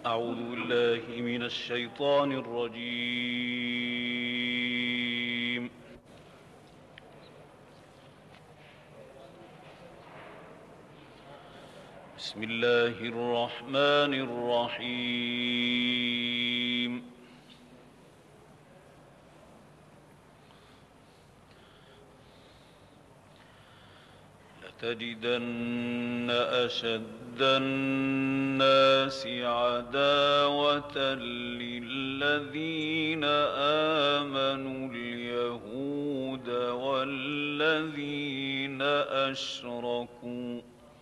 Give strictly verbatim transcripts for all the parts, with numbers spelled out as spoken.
أعوذ بالله من الشيطان الرجيم. بسم الله الرحمن الرحيم. لتجدن أشد الناس عداوة للذين آمنوا اليهود والذين أشركوا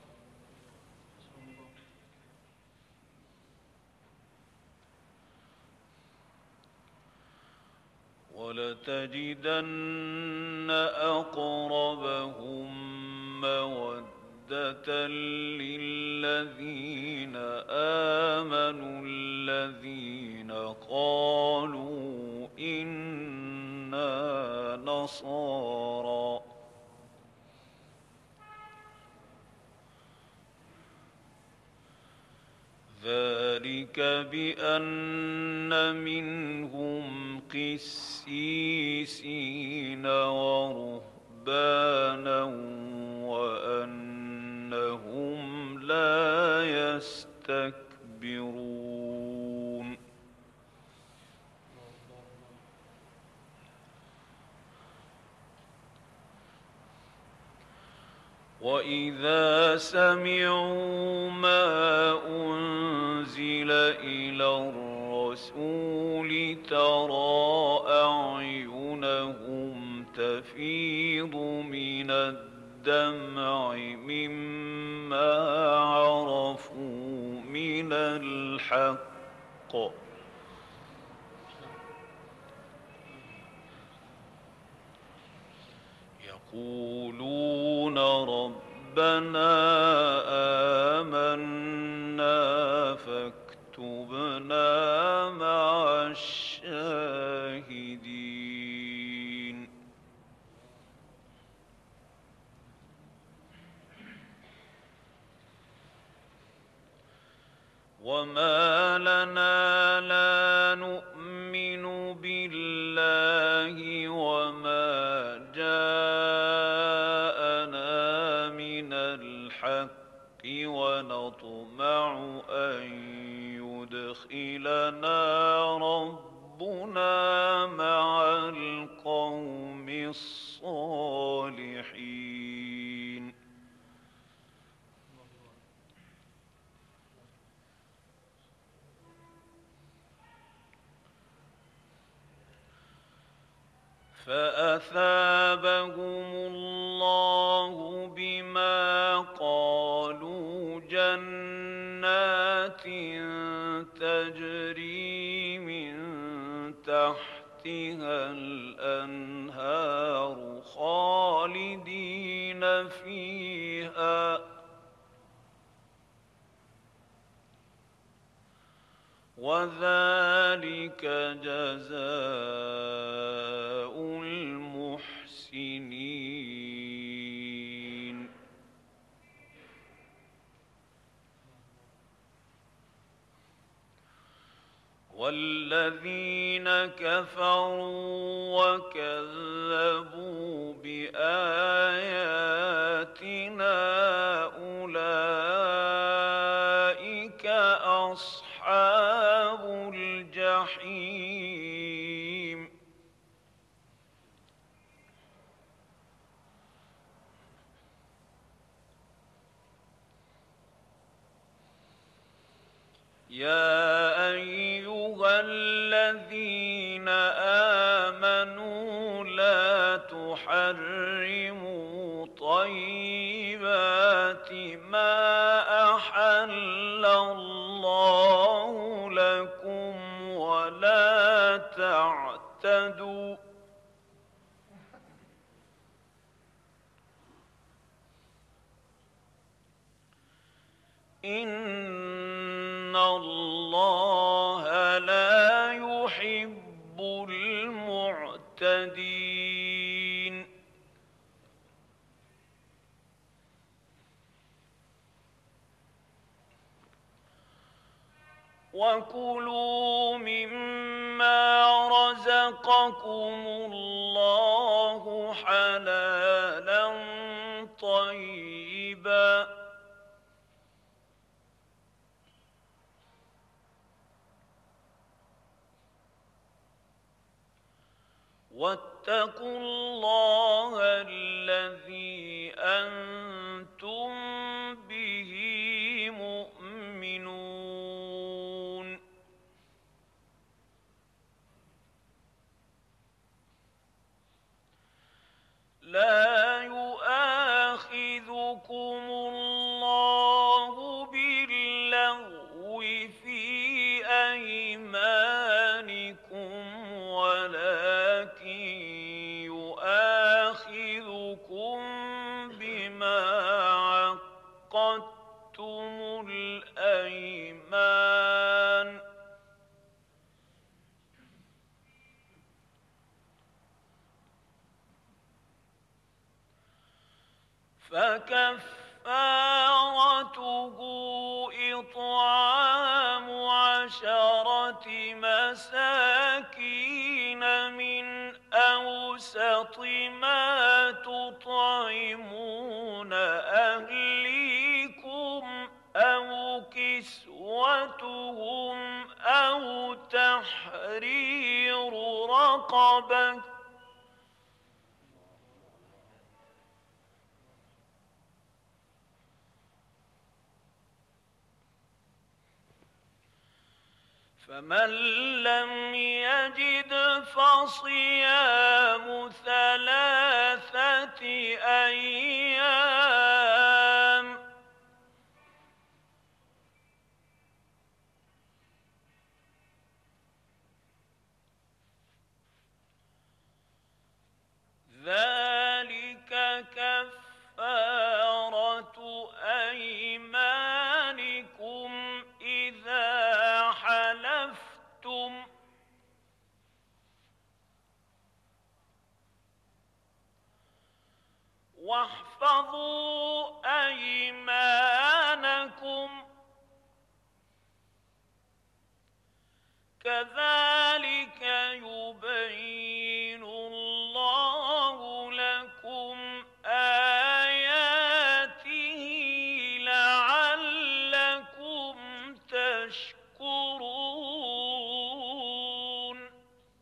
ولتجدن أقربهم مودة للذين آمنوا الذين قالوا إنا نصارى ذلك بأن منهم قسيسين ورهبانا وأنهم لا يستكبرون. وإذا سمعوا ما أنزل إلى الرسول ترى أعينهم تفيض من الدمع مما عرفوا من الحق يقولون ربنا آمنا فاكتبنا مع الشاهدين. وما لنا لا نؤمن بالله وما جاءنا من الحق ونطمع أن يدخلنا ربنا مع القوم الصالحين. فأثابهم الله بما قالوا جنات تجري من تحتها الأنهار خالدين فيها وذلك جزاء المحسنين. والذين كفروا وكذبوا بآياتنا أولئك أصحاب الجحيم. يا أيها الذين آمنوا لا تحرموا طيبات ما أحل الله لكم ولا تعتدوا إن الله لا يحب المعتدين. وكلوا مما رزقكم الله حلالا طيبا واتقوا الله الذي أنتم به مؤمنون لا يؤاخذكم الله باللغو في أيمانكم ولكن يؤاخذكم بما عقدتم الأيمان فكفارته إطعام عشرة مساكين من أوسط ما تطعمون أهليكم أو كسوتهم أو تحرير رقبة فمن لم يجد فصيام ثلاثة أيام ذلك كفارة أيمانكم إذا حلفتم واحفظوا أيمانكم كذلك يبين الله لكم آياته لعلكم تشكرون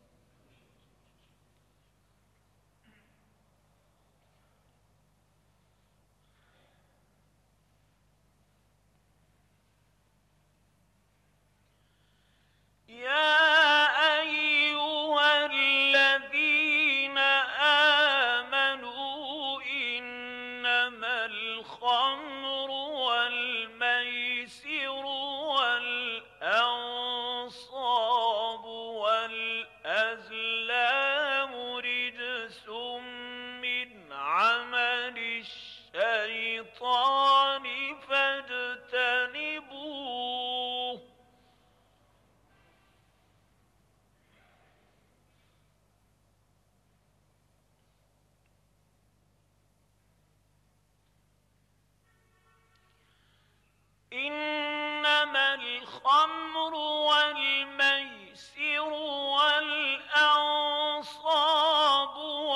يا أيها الذين آمنوا إنما الخمر والميسر والأنصاب والأزلام رجس من عمل الشيطان فاجتنبوه إنما الخمر والميسر والأنصاب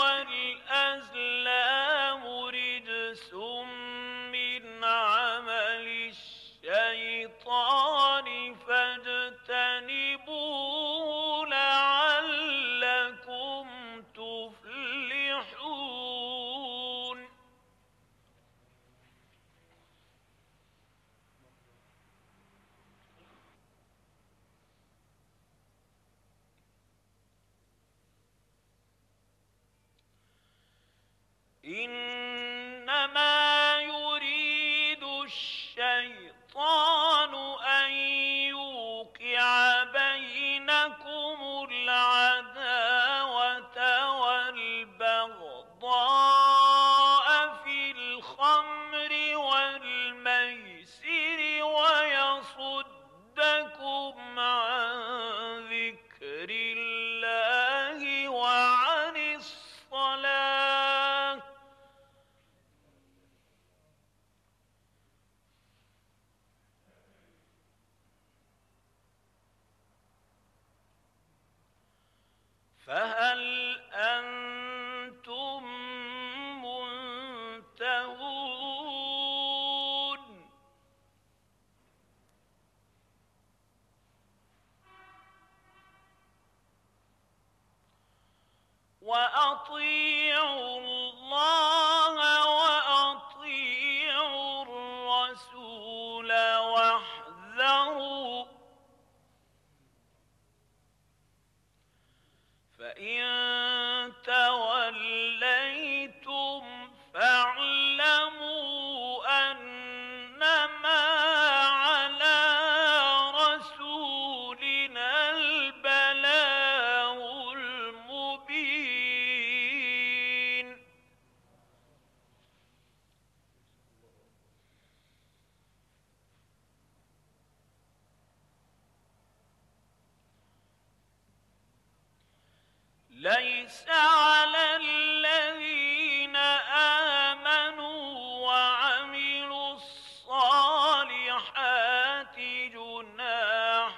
والأزلام رجس من عمل الشيطان فاجتنبوه لعلكم تفلحون وأطيعوا الله وأطيعوا الرسول واحذروا فإن توليتم فاعلموا أنما على رسولنا البلاغ المبين. ليس على الذين آمنوا وعملوا الصالحات جناح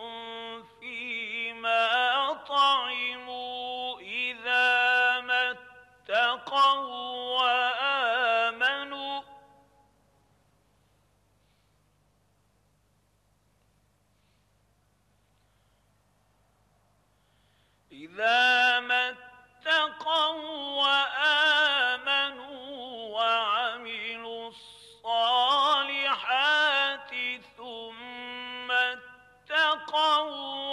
فيما طعموا إذا ما اتقوا وآمنوا إذا ما اتقوا وآمنوا وعملوا الصالحات ثم اتقوا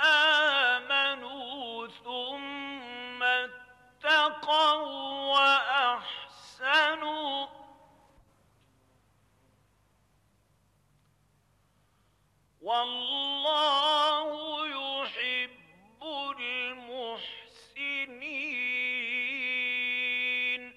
وآمنوا ثم اتقوا وأحسنوا والله يحب المحسنين.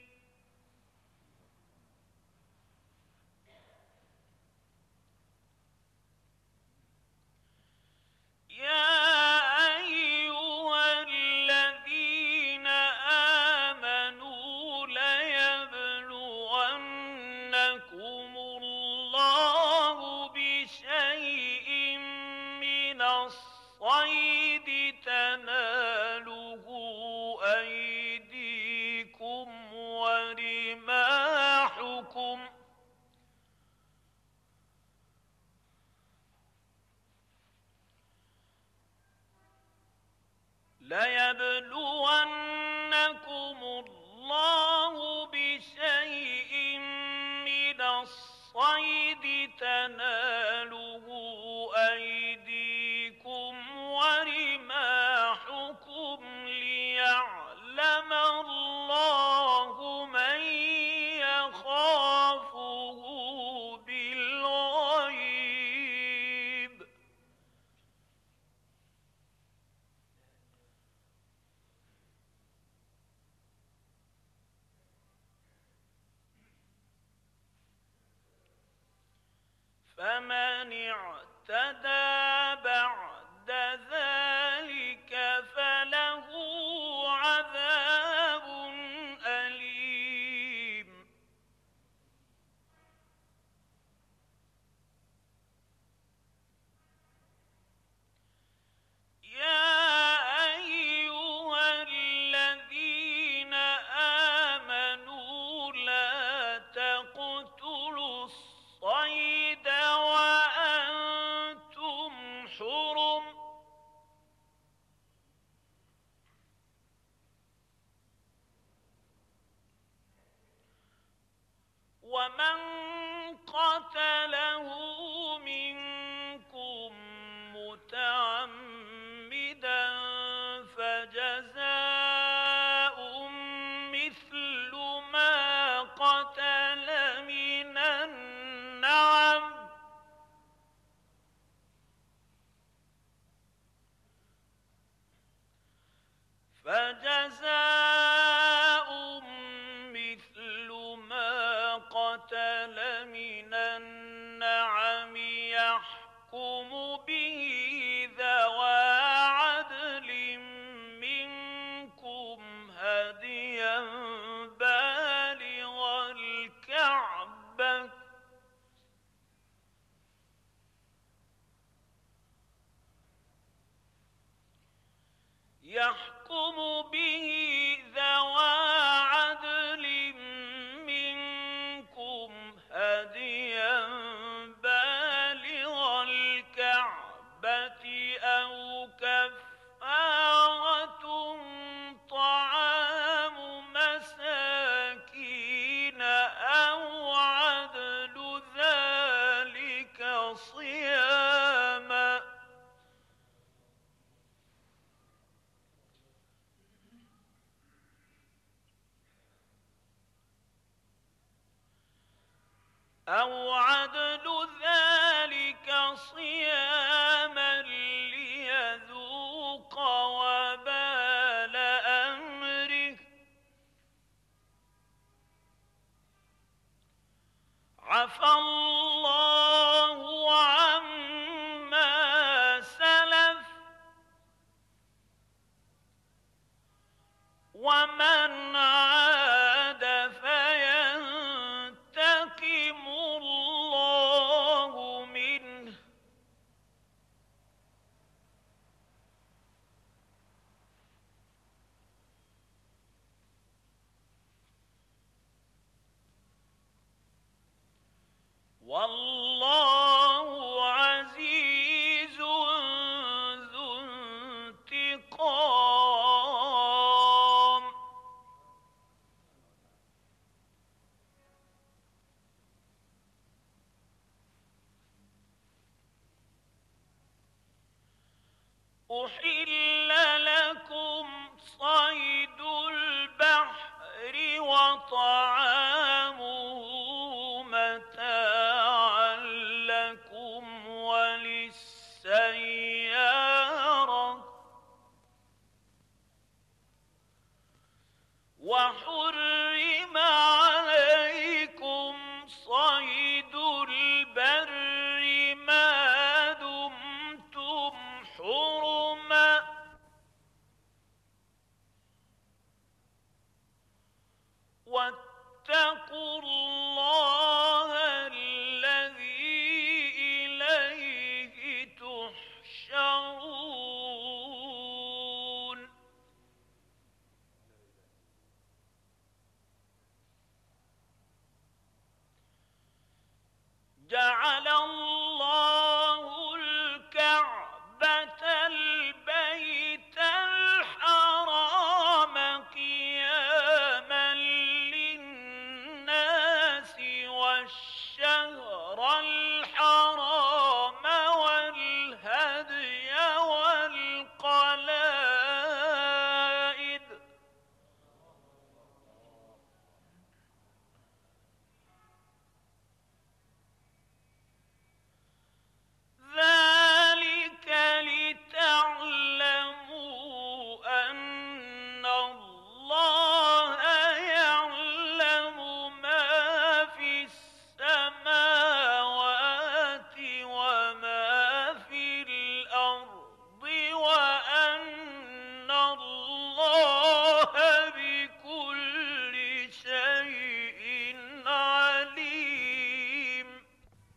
يا أيها الذين آمنوا ليبلونكم الله بشيء من الصيد تناله أيديكم ورماحكم ليبلونكم الله بشيء من الصيد تناله أيديكم ورماحكم ليعلم الله من يخافه بالغيب. فمن اعتدى بعد ذلك فله عذاب أليم. يا أيها الذين آمنوا لا تقتلوا الصيد وأنتم حرم ومن قتله منكم متعمدا فجزاء مثل ما قتل من النعم فجزاء مثل ما قتل من النعم يحكم به ذوى عدل منكم هديا بالغ الكعبة يحكم به ذوى عدل منكم هديا بالغ الكعبة أو كفارة طعام أو عدل ذلك صياما ليذوق وبال أمره عفى الله عما سلف ومن عاد فينتقم الله منه والله عزيز ذو انتقام. أحل لكم صيد البحر وطعامه متاعا لكم وللسيارة وحرم عليكم صيد البر ما دمتم حرما واتقوا الله الذي إليه تحشرون. جعل الله الكعبة البيت الحرام قياما للناس والشهر الحرام والهدي والقلائد ذلك لتعلموا أن الله يعلم ما في السماوات وما في الأرض وأن الله بكل شيء عليم.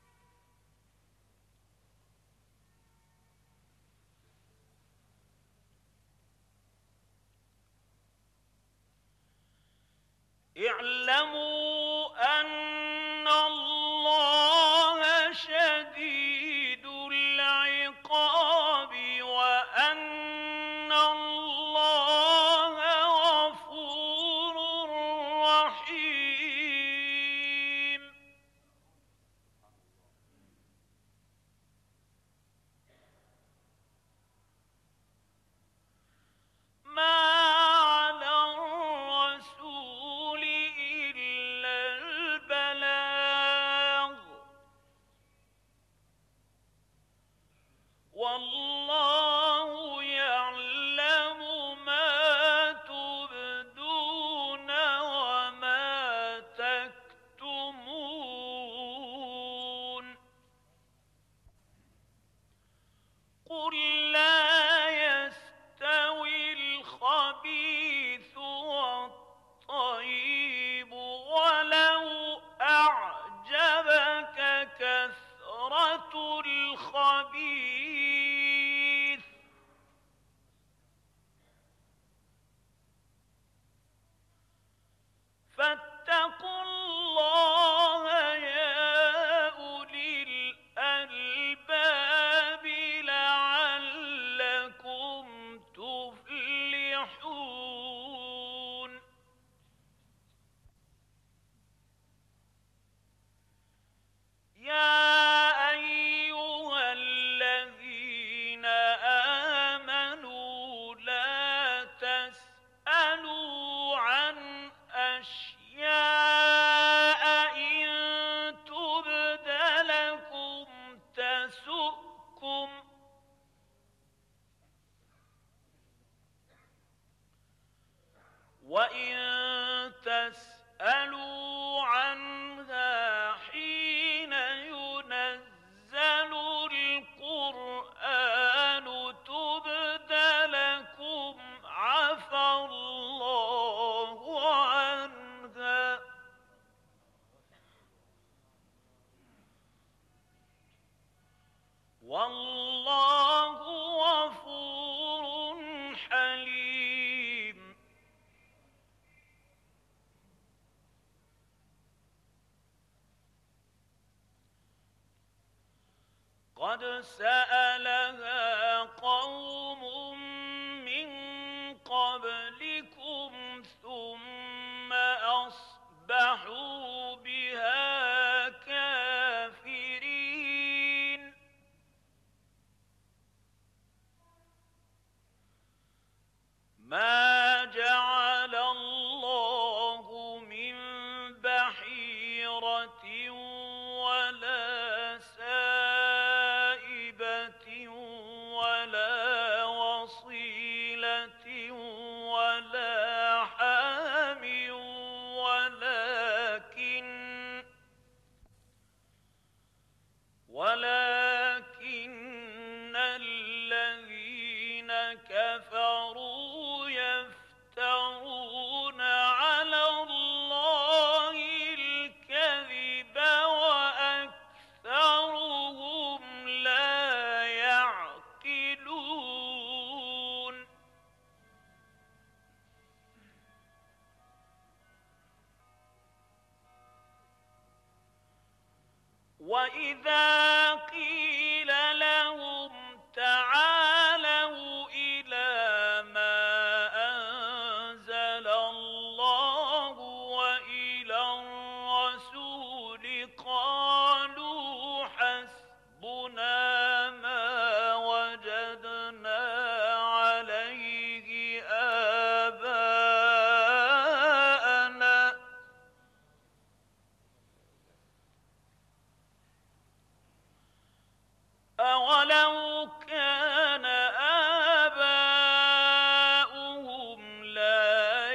اعلموا أن الله شديد العقاب وأن الله غفور رحيم. ما على الرسول إلا البلاغ والله يعلم ما تبدون وما تكتمون. قل لا يستوي الخبيث والطيب ولو أعجبك كثرة الخبيث فاتقوا الله يا أولي الألباب لعلكم تفلحون. يا أيها وإن تسألوا عنها حين ينزل القرآن تبد لكم عفى الله عنها والله غفور حليم. قد سألها قوم من قبلكم ثم أصبحوا بها كافرين. ما جعل الله من بحيرة ولا سائبة ولا وصيلة ولا حام ولكن ولكن الذين كفروا يفترون على الله الكذب وأكثرهم لا يعقلون. وإذا قيل لهم تعالوا إلى ما أنزل الله وإلى الرسول قالوا حسبنا ما وجدنا عليه آباءنا أولو كان آباؤهم لا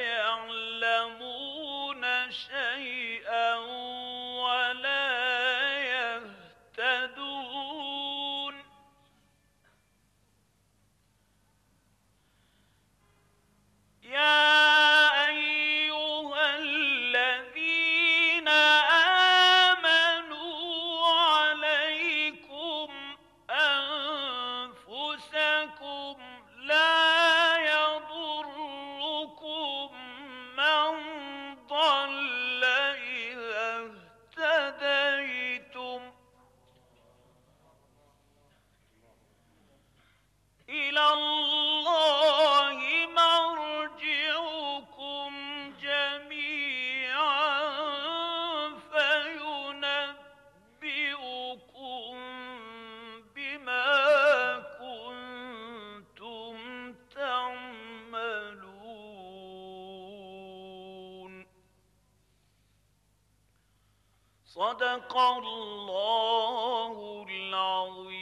يعلمون شيئا ولا يهتدون. يا أيها الذين آمنوا عليكم أنفسكم لا يضركم من ضل إذا اهتديتم إلى الله مرجعكم جميعا فينبئكم بما كنتم تعملون. صدق الله العظيم.